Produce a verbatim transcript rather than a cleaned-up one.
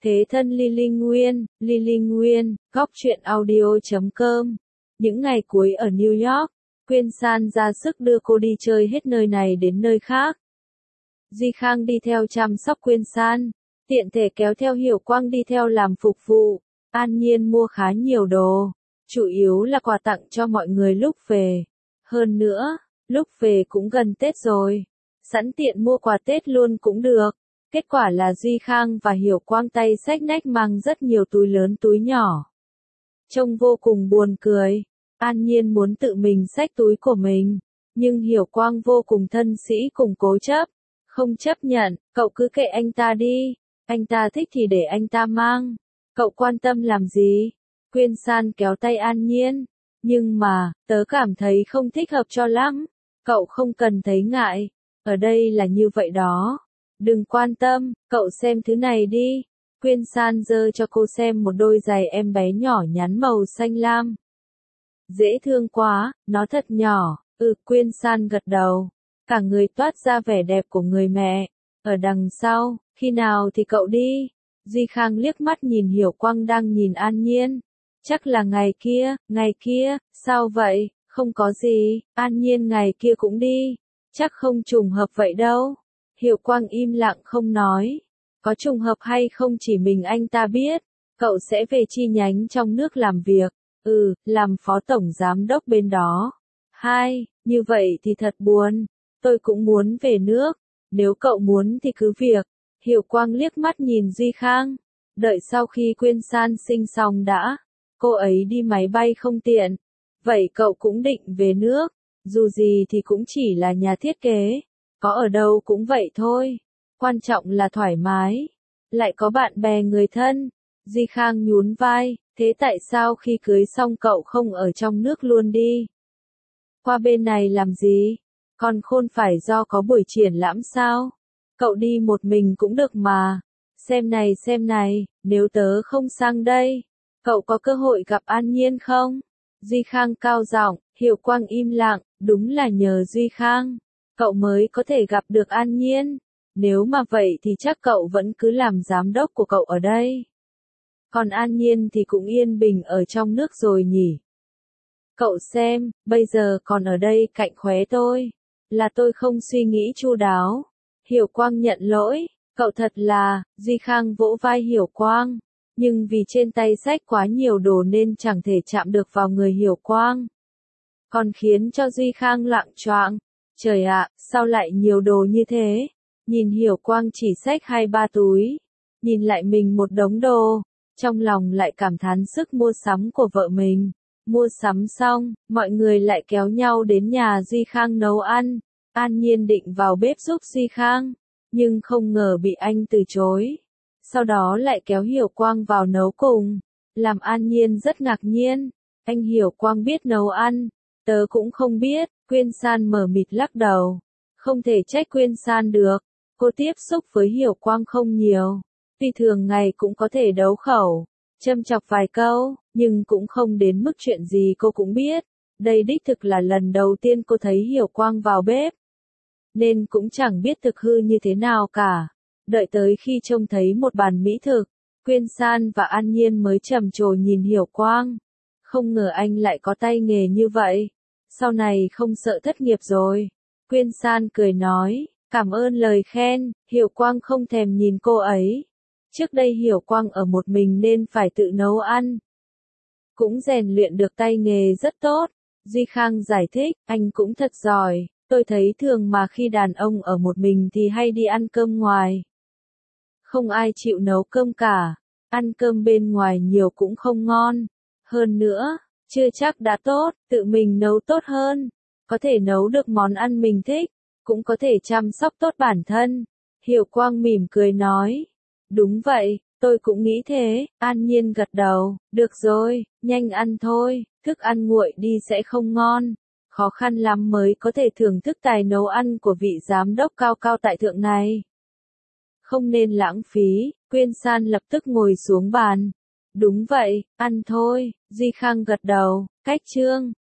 Thế thân Lily Nguyên, Lily Nguyên, góc truyện audio chấm com. Những ngày cuối ở New York, Quyên San ra sức đưa cô đi chơi hết nơi này đến nơi khác. Duy Khang đi theo chăm sóc Quyên San, tiện thể kéo theo Hiểu Quang đi theo làm phục vụ. An Nhiên mua khá nhiều đồ, chủ yếu là quà tặng cho mọi người lúc về. Hơn nữa, lúc về cũng gần Tết rồi, sẵn tiện mua quà Tết luôn cũng được. Kết quả là Duy Khang và Hiểu Quang tay xách nách mang rất nhiều túi lớn túi nhỏ. Trông vô cùng buồn cười. An Nhiên muốn tự mình xách túi của mình, nhưng Hiểu Quang vô cùng thân sĩ cùng cố chấp. Không chấp nhận, cậu cứ kệ anh ta đi, anh ta thích thì để anh ta mang. Cậu quan tâm làm gì? Quyên San kéo tay An Nhiên. Nhưng mà, tớ cảm thấy không thích hợp cho lắm. Cậu không cần thấy ngại, ở đây là như vậy đó. Đừng quan tâm, cậu xem thứ này đi. Quyên San giơ cho cô xem một đôi giày em bé nhỏ nhắn màu xanh lam. Dễ thương quá, nó thật nhỏ. Ừ, Quyên San gật đầu. Cả người toát ra vẻ đẹp của người mẹ. Ở đằng sau, khi nào thì cậu đi? Duy Khang liếc mắt nhìn Hiểu Quang đang nhìn An Nhiên. Chắc là ngày kia, ngày kia, sao vậy? Không có gì, An Nhiên ngày kia cũng đi. Chắc không trùng hợp vậy đâu. Hiểu Quang im lặng không nói. Có trùng hợp hay không chỉ mình anh ta biết. Cậu sẽ về chi nhánh trong nước làm việc. Ừ, làm phó tổng giám đốc bên đó. Hai, như vậy thì thật buồn. Tôi cũng muốn về nước. Nếu cậu muốn thì cứ việc. Hiểu Quang liếc mắt nhìn Duy Khang. Đợi sau khi Quyên San sinh xong đã. Cô ấy đi máy bay không tiện. Vậy cậu cũng định về nước. Dù gì thì cũng chỉ là nhà thiết kế. Có ở đâu cũng vậy thôi. Quan trọng là thoải mái. Lại có bạn bè người thân. Duy Khang nhún vai. Thế tại sao khi cưới xong cậu không ở trong nước luôn đi? Qua bên này làm gì? Còn khôn phải do có buổi triển lãm sao? Cậu đi một mình cũng được mà. Xem này xem này, nếu tớ không sang đây, cậu có cơ hội gặp An Nhiên không? Duy Khang cao giọng. Hiểu Quang im lặng. Đúng là nhờ Duy Khang, cậu mới có thể gặp được An Nhiên. Nếu mà vậy thì chắc cậu vẫn cứ làm giám đốc của cậu ở đây. Còn An Nhiên thì cũng yên bình ở trong nước rồi nhỉ. Cậu xem, bây giờ còn ở đây cạnh khóe tôi. Là tôi không suy nghĩ chu đáo. Hiểu Quang nhận lỗi. Cậu thật là, Duy Khang vỗ vai Hiểu Quang. Nhưng vì trên tay xách quá nhiều đồ nên chẳng thể chạm được vào người Hiểu Quang. Còn khiến cho Duy Khang loạng choạng. Trời ạ, sao lại nhiều đồ như thế? Nhìn Hiểu Quang chỉ xách hai ba túi. Nhìn lại mình một đống đồ. Trong lòng lại cảm thán sức mua sắm của vợ mình. Mua sắm xong, mọi người lại kéo nhau đến nhà Duy Khang nấu ăn. An Nhiên định vào bếp giúp Duy Khang. Nhưng không ngờ bị anh từ chối. Sau đó lại kéo Hiểu Quang vào nấu cùng. Làm An Nhiên rất ngạc nhiên. Anh Hiểu Quang biết nấu ăn. Tớ cũng không biết. Quyên San mờ mịt lắc đầu. Không thể trách Quyên San được. Cô tiếp xúc với Hiểu Quang không nhiều. Tuy thường ngày cũng có thể đấu khẩu, châm chọc vài câu, nhưng cũng không đến mức chuyện gì cô cũng biết. Đây đích thực là lần đầu tiên cô thấy Hiểu Quang vào bếp. Nên cũng chẳng biết thực hư như thế nào cả. Đợi tới khi trông thấy một bàn mỹ thực, Quyên San và An Nhiên mới trầm trồ nhìn Hiểu Quang. Không ngờ anh lại có tay nghề như vậy. Sau này không sợ thất nghiệp rồi. Quyên San cười nói, cảm ơn lời khen. Hiểu Quang không thèm nhìn cô ấy. Trước đây Hiểu Quang ở một mình nên phải tự nấu ăn. Cũng rèn luyện được tay nghề rất tốt. Duy Khang giải thích, anh cũng thật giỏi. Tôi thấy thường mà khi đàn ông ở một mình thì hay đi ăn cơm ngoài. Không ai chịu nấu cơm cả. Ăn cơm bên ngoài nhiều cũng không ngon. Hơn nữa, chưa chắc đã tốt, tự mình nấu tốt hơn. Có thể nấu được món ăn mình thích. Cũng có thể chăm sóc tốt bản thân. Hiểu Quang mỉm cười nói. Đúng vậy, tôi cũng nghĩ thế. An Nhiên gật đầu. Được rồi, nhanh ăn thôi. Thức ăn nguội đi sẽ không ngon. Khó khăn lắm mới có thể thưởng thức tài nấu ăn của vị giám đốc cao cao tại thượng này. Không nên lãng phí. Quyên San lập tức ngồi xuống bàn. Đúng vậy, ăn thôi. Duy Khang gật đầu. Cách chương